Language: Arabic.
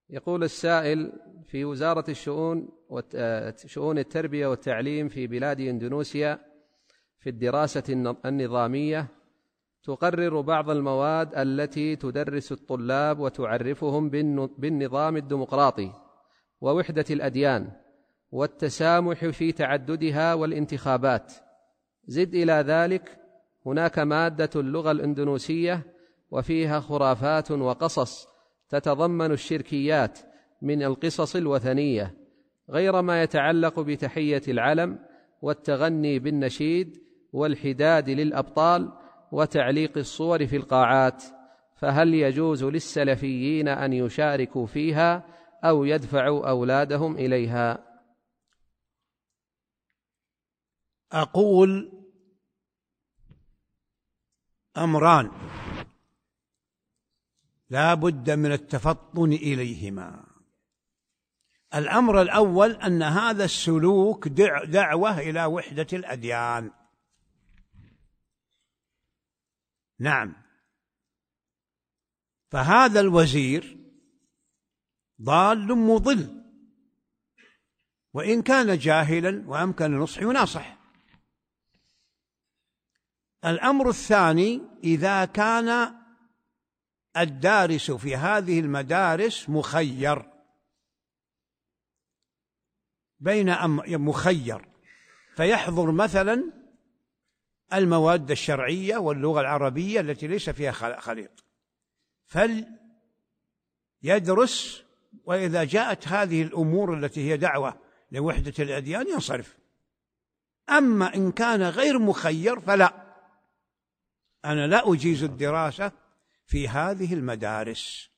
يقول السائل: في وزارة شؤون التربية والتعليم في بلاد إندونيسيا في الدراسة النظامية تقرر بعض المواد التي تدرس الطلاب وتعرفهم بالنظام الديمقراطي ووحدة الأديان والتسامح في تعددها والانتخابات. زد إلى ذلك هناك مادة اللغة الإندونيسية وفيها خرافات وقصص تتضمن الشركيات من القصص الوثنية، غير ما يتعلق بتحية العلم والتغني بالنشيد والحداد للأبطال وتعليق الصور في القاعات، فهل يجوز للسلفيين أن يشاركوا فيها أو يدفعوا أولادهم إليها؟ أقول أمران لا بد من التفطن إليهما. الأمر الأول أن هذا السلوك دعوة إلى وحدة الأديان. نعم، فهذا الوزير ضال مضل، وإن كان جاهلا وأمكن النصح يناصح. الأمر الثاني: إذا كان الدارس في هذه المدارس مخير مخير، فيحضر مثلا المواد الشرعية واللغة العربية التي ليس فيها خليط، فليدرس، وإذا جاءت هذه الأمور التي هي دعوة لوحدة الأديان ينصرف. أما إن كان غير مخير فلا، أنا لا أجيز الدراسة في هذه المدارس.